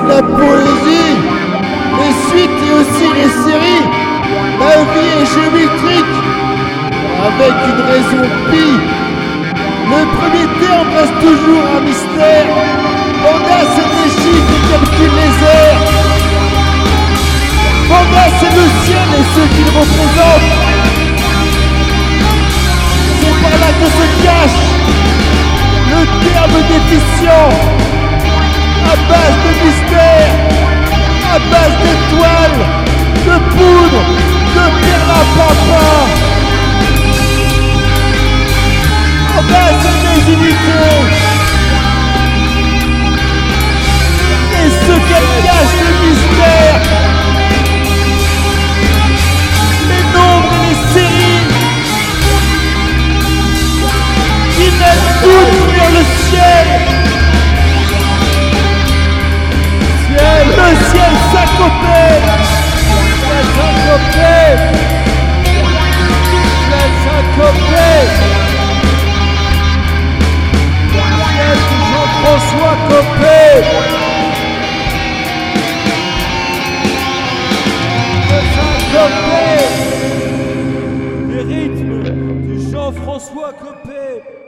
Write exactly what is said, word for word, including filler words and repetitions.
la poésie, les suites et aussi les séries. La vie est géométrique, avec une raison pi. Le premier terme reste toujours un mystère. Vanda, c'est les chiffres et calcule les airs. Vanda, c'est le ciel et ce qu'il représente. C'est par là que se cache le terme déficient. À base de mystère, à base d'étoiles, de poudre, de perlimpinpin. À base de des unités. Et ce qu'elle cache, le mystère. Les nombres et les séries qui mènent toutes vers le ciel. Le ciel syncopé. Le ciel syncopé. Le ciel syncopé. Le ciel de Jean-François Copé. Le syncopé. Les rythmes de Jean-François Copé.